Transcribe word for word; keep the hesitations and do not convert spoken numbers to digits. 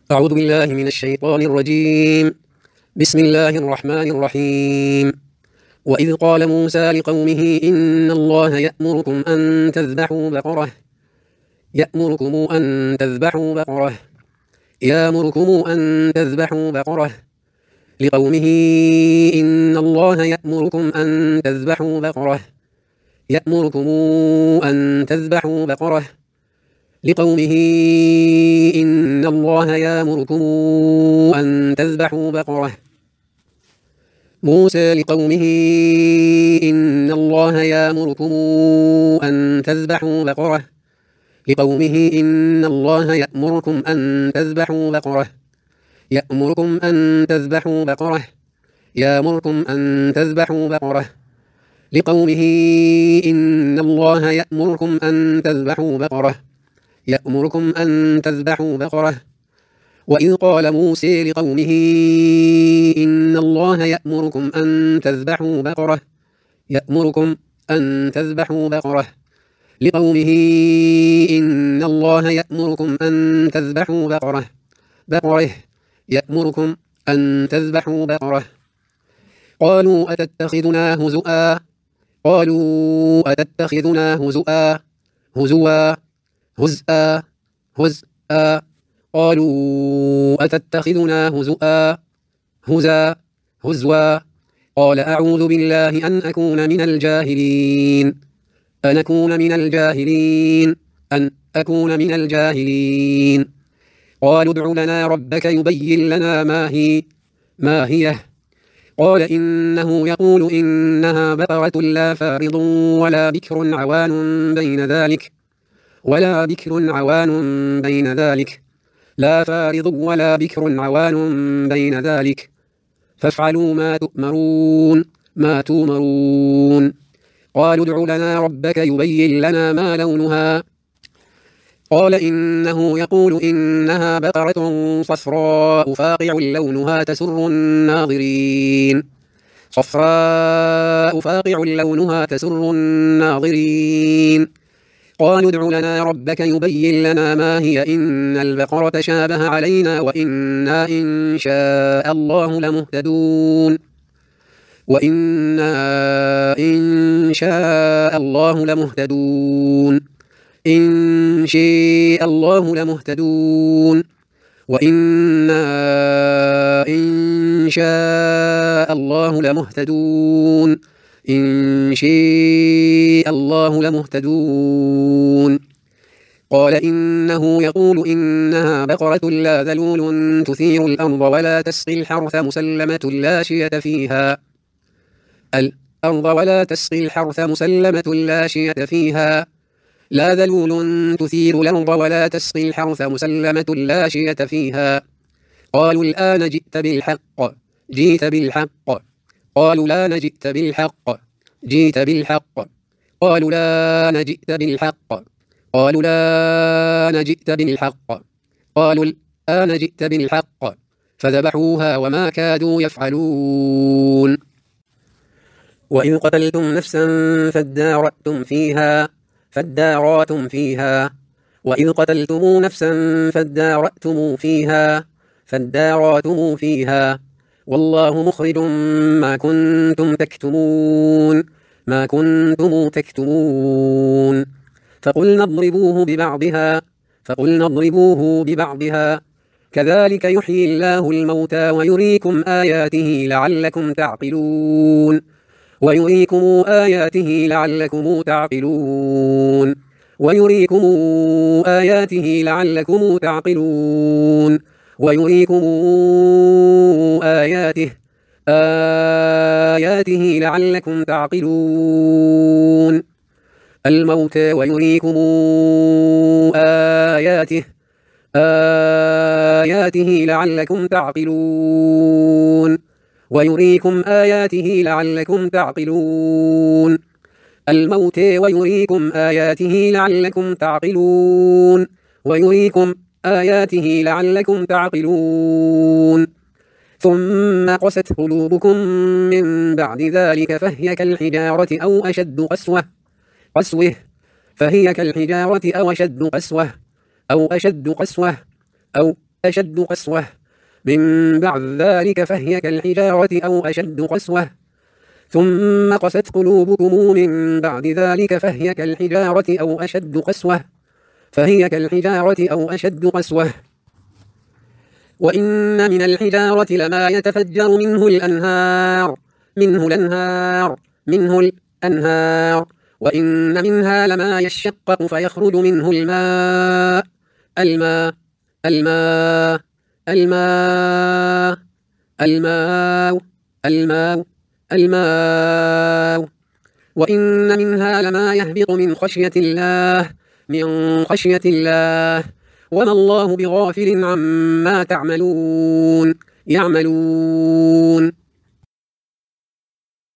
أعوذ بالله من الشيطان الرجيم. بسم الله الرحمن الرحيم. وإذ قال موسى لقومه إن الله يأمركم أن تذبحوا بقرة يأمركم أن تذبحوا بقرة يأمركم أن تذبحوا بقرة لقومه إن الله يأمركم أن تذبحوا بقرة يأمركم أن تذبحوا بقرة لقومه إن الله يأمركم أن تذبحوا بقرة موسى لقومه إن الله يأمركم أن تذبحوا بقرة لقومه إن الله يأمركم أن تذبحوا بقرة يأمركم أن تذبحوا بقرة يأمركم أن تذبحوا بقرة لقومه إن الله يأمركم أن تذبحوا بقرة يأمركم أن تذبحوا بقرة وإذ قال موسى لقومه إن الله يأمركم أن تذبحوا بقرة يأمركم أن تذبحوا بقرة لقومه إن الله يأمركم أن تذبحوا بقرة بقرة يأمركم أن تذبحوا بقرة قالوا أتتخذنا هزؤا قالوا أتتخذنا هزؤا هزوا هزءا هزءا قالوا أتتخذنا هزؤا هزا هزوا قال أعوذ بالله أن أكون من الجاهلين أن أكون من الجاهلين أن أكون من الجاهلين قالوا ادع لنا ربك يبين لنا ما هي ما هي قال إنه يقول إنها بقرة لا فارض ولا بكر عوان بين ذلك ولا بكر عوان بين ذلك لا فارض ولا بكر عوان بين ذلك فافعلوا ما تؤمرون ما تؤمرون قالوا ادع لنا ربك يبين لنا ما لونها قال إنه يقول إنها بقرة صفراء فاقع لونها تسر الناظرين صفراء فاقع لونها تسر الناظرين قالوا ادع لنا ربك يبين لنا ما هي إن البقرة شابه علينا وإنا إن شاء الله لمهتدون وإنا إن شاء الله لمهتدون إن شاء الله لمهتدون وإنا إن شاء الله لمهتدون إن شاء الله لمهتدون قال إنه يقول إنها بقرة لا ذلول تثير الأرض ولا تسقي الحرث مسلمة لا شية فيها الأرض ولا تسقي الحرث مسلمة لا شية فيها لا ذلول تثير الأرض ولا تسقي الحرث مسلمة لا شية فيها قالوا الآن جئت بالحق جئت بالحق قالوا لا نجئت بالحق جئت بالحق قالوا لا نجئت بالحق قالوا لا نجئت بالحق قالوا الآن جئت بالحق فذبحوها وما كادوا يفعلون وإذ قتلتم نفسا فادارأتم فيها فادارأتم فيها وإذ قتلتم نفسا فادارأتم فيها فادارأتم فيها والله مخرج ما كنتم تكتمون ما كنتم تكتمون فقلنا اضربوه ببعضها فقلنا اضربوه ببعضها كذلك يحيي الله الموتى ويريكم آياته لعلكم تعقلون ويريكم آياته لعلكم تعقلون ويريكم آياته لعلكم تعقلون ويريكم آياته آياته لعلكم تعقلون الموتى ويريكم آياته آياته لعلكم تعقلون ويريكم آياته لعلكم تعقلون الموتى ويريكم آياته لعلكم تعقلون ويريكم آياته لعلكم تعقلون ثم قست قلوبكم من بعد ذلك فهي كالحجارة أو أشد قسوة قسوة فهي كالحجارة أو أشد قسوة أو أشد قسوة أو أشد قسوة من بعد ذلك فهي كالحجارة أو أشد قسوة ثم قست قلوبكم من بعد ذلك فهي كالحجارة أو أشد قسوة فهي كالحجارة أو أشد قسوة وإن من الحجارة لما يتفجر منه الأنهار منه الأنهار منه الأنهار وإن منها لما يشقق فيخرج منه الماء الماء الماء الماء الماء الماء الماء وإن منها لما يهبط من خشية الله من خشية الله وما الله بغافل عما تعملون يعملون